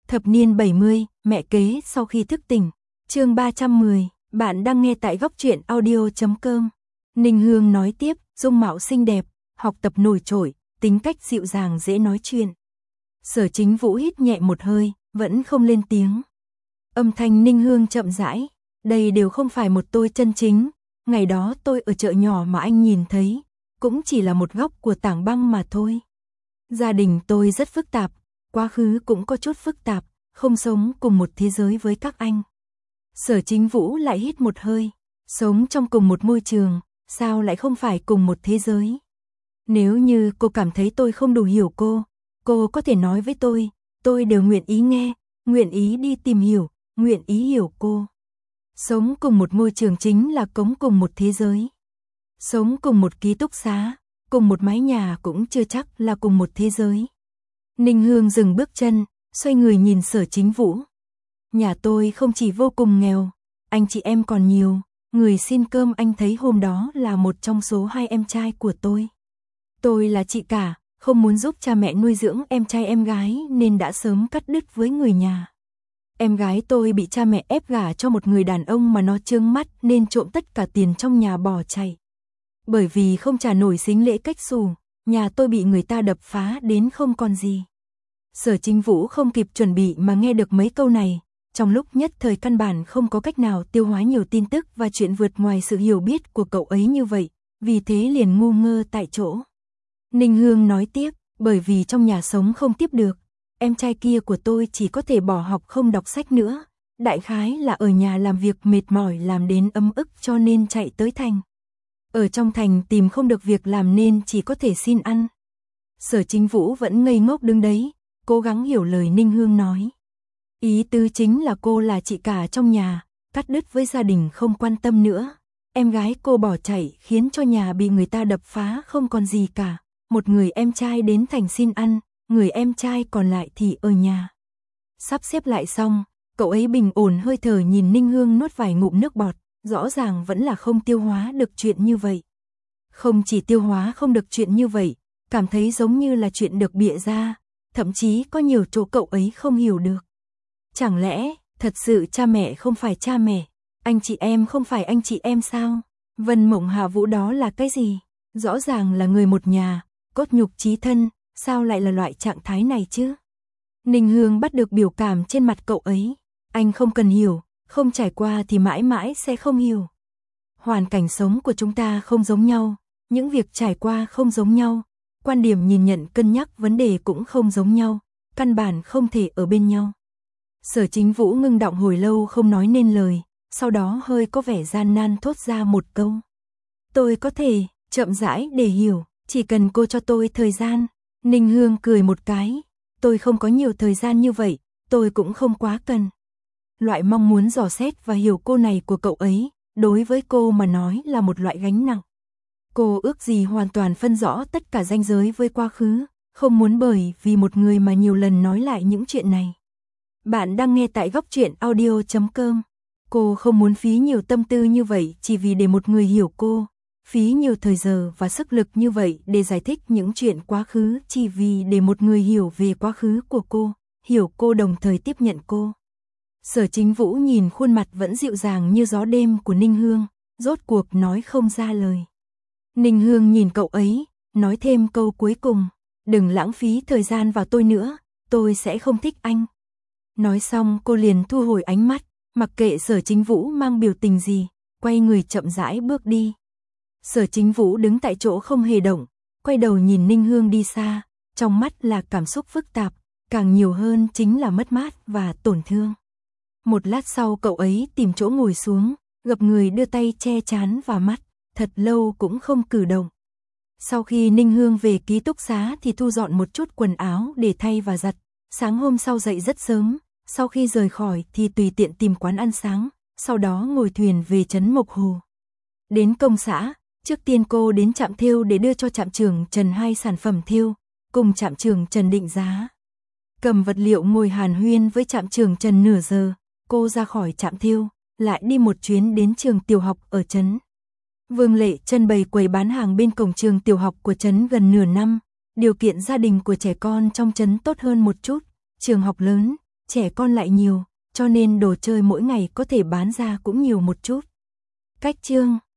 Thập niên 70, mẹ kế sau khi thức tỉnh. Chương 310, bạn đang nghe tại góc truyện audio.com. Ninh Hương nói tiếp, dung mạo xinh đẹp, học tập nổi trội, tính cách dịu dàng dễ nói chuyện. Sở Chính Vũ hít nhẹ một hơi, vẫn không lên tiếng. Âm thanh Ninh Hương chậm rãi, đây đều không phải một tôi chân chính, ngày đó tôi ở chợ nhỏ mà anh nhìn thấy, cũng chỉ là một góc của tảng băng mà thôi. Gia đình tôi rất phức tạp, quá khứ cũng có chút phức tạp, không sống cùng một thế giới với các anh. Sở Chính Vũ lại hít một hơi, sống trong cùng một môi trường, sao lại không phải cùng một thế giới? Nếu như cô cảm thấy tôi không đủ hiểu cô có thể nói với tôi đều nguyện ý nghe, nguyện ý đi tìm hiểu, nguyện ý hiểu cô. Sống cùng một môi trường chính là cống cùng một thế giới. Sống cùng một ký túc xá, cùng một mái nhà cũng chưa chắc là cùng một thế giới. Ninh Hương dừng bước chân, xoay người nhìn Sở Chính Vũ. Nhà tôi không chỉ vô cùng nghèo, anh chị em còn nhiều, người xin cơm anh thấy hôm đó là một trong số 2 em trai của tôi. Tôi là chị cả, không muốn giúp cha mẹ nuôi dưỡng em trai em gái nên đã sớm cắt đứt với người nhà. Em gái tôi bị cha mẹ ép gả cho một người đàn ông mà nó chướng mắt nên trộm tất cả tiền trong nhà bỏ chạy. Bởi vì không trả nổi sính lễ cách xù, nhà tôi bị người ta đập phá đến không còn gì. Sở Chính Vũ không kịp chuẩn bị mà nghe được mấy câu này, trong lúc nhất thời căn bản không có cách nào tiêu hóa nhiều tin tức và chuyện vượt ngoài sự hiểu biết của cậu ấy như vậy, vì thế liền ngu ngơ tại chỗ. Ninh Hương nói tiếp, bởi vì trong nhà sống không tiếp được, em trai kia của tôi chỉ có thể bỏ học không đọc sách nữa, đại khái là ở nhà làm việc mệt mỏi làm đến ấm ức cho nên chạy tới thành. Ở trong thành tìm không được việc làm nên chỉ có thể xin ăn. Sở Chính Vũ vẫn ngây ngốc đứng đấy, cố gắng hiểu lời Ninh Hương nói. Ý tứ chính là cô là chị cả trong nhà, cắt đứt với gia đình không quan tâm nữa. Em gái cô bỏ chạy khiến cho nhà bị người ta đập phá không còn gì cả. Một người em trai đến thành xin ăn, người em trai còn lại thì ở nhà. Sắp xếp lại xong, cậu ấy bình ổn hơi thở nhìn Ninh Hương nuốt vài ngụm nước bọt, rõ ràng vẫn là không tiêu hóa được chuyện như vậy. Không chỉ tiêu hóa không được chuyện như vậy, cảm thấy giống như là chuyện được bịa ra, thậm chí có nhiều chỗ cậu ấy không hiểu được. Chẳng lẽ, thật sự cha mẹ không phải cha mẹ, anh chị em không phải anh chị em sao? Vân Mộng Hạ Vũ đó là cái gì? Rõ ràng là người một nhà, cốt nhục chí thân, sao lại là loại trạng thái này chứ? Ninh Hương bắt được biểu cảm trên mặt cậu ấy, anh không cần hiểu, không trải qua thì mãi mãi sẽ không hiểu. Hoàn cảnh sống của chúng ta không giống nhau, những việc trải qua không giống nhau, quan điểm nhìn nhận cân nhắc vấn đề cũng không giống nhau, căn bản không thể ở bên nhau. Sở Chính Vũ ngưng đọng hồi lâu không nói nên lời, sau đó hơi có vẻ gian nan thốt ra một câu. Tôi có thể, chậm rãi để hiểu, chỉ cần cô cho tôi thời gian. Ninh Hương cười một cái, tôi không có nhiều thời gian như vậy, tôi cũng không quá cần. Loại mong muốn dò xét và hiểu cô này của cậu ấy, đối với cô mà nói là một loại gánh nặng. Cô ước gì hoàn toàn phân rõ tất cả ranh giới với quá khứ, không muốn bởi vì một người mà nhiều lần nói lại những chuyện này. Bạn đang nghe tại góc truyện audio.com. Cô không muốn phí nhiều tâm tư như vậy chỉ vì để một người hiểu cô, phí nhiều thời giờ và sức lực như vậy để giải thích những chuyện quá khứ chỉ vì để một người hiểu về quá khứ của cô, hiểu cô đồng thời tiếp nhận cô. Sở Chính Vũ nhìn khuôn mặt vẫn dịu dàng như gió đêm của Ninh Hương, rốt cuộc nói không ra lời. Ninh Hương nhìn cậu ấy, nói thêm câu cuối cùng, đừng lãng phí thời gian vào tôi nữa, tôi sẽ không thích anh. Nói xong cô liền thu hồi ánh mắt, mặc kệ Sở Chính Vũ mang biểu tình gì, quay người chậm rãi bước đi. Sở Chính Vũ đứng tại chỗ không hề động, quay đầu nhìn Ninh Hương đi xa, trong mắt là cảm xúc phức tạp, càng nhiều hơn chính là mất mát và tổn thương. Một lát sau cậu ấy tìm chỗ ngồi xuống, gập người đưa tay che trán và mắt, thật lâu cũng không cử động. Sau khi Ninh Hương về ký túc xá thì thu dọn một chút quần áo để thay và giặt, sáng hôm sau dậy rất sớm, sau khi rời khỏi thì tùy tiện tìm quán ăn sáng, sau đó ngồi thuyền về trấn Mộc Hồ. Đến công xã, trước tiên cô đến trạm thêu để đưa cho trạm trưởng Trần 2 sản phẩm thêu, cùng trạm trưởng Trần định giá. Cầm vật liệu ngồi hàn huyên với trạm trưởng Trần nửa giờ, cô ra khỏi trạm thêu, lại đi một chuyến đến trường tiểu học ở trấn. Vương Lệ Trân bày quầy bán hàng bên cổng trường tiểu học của trấn gần nửa năm, điều kiện gia đình của trẻ con trong trấn tốt hơn một chút, trường học lớn, trẻ con lại nhiều, cho nên đồ chơi mỗi ngày có thể bán ra cũng nhiều một chút. Cách chương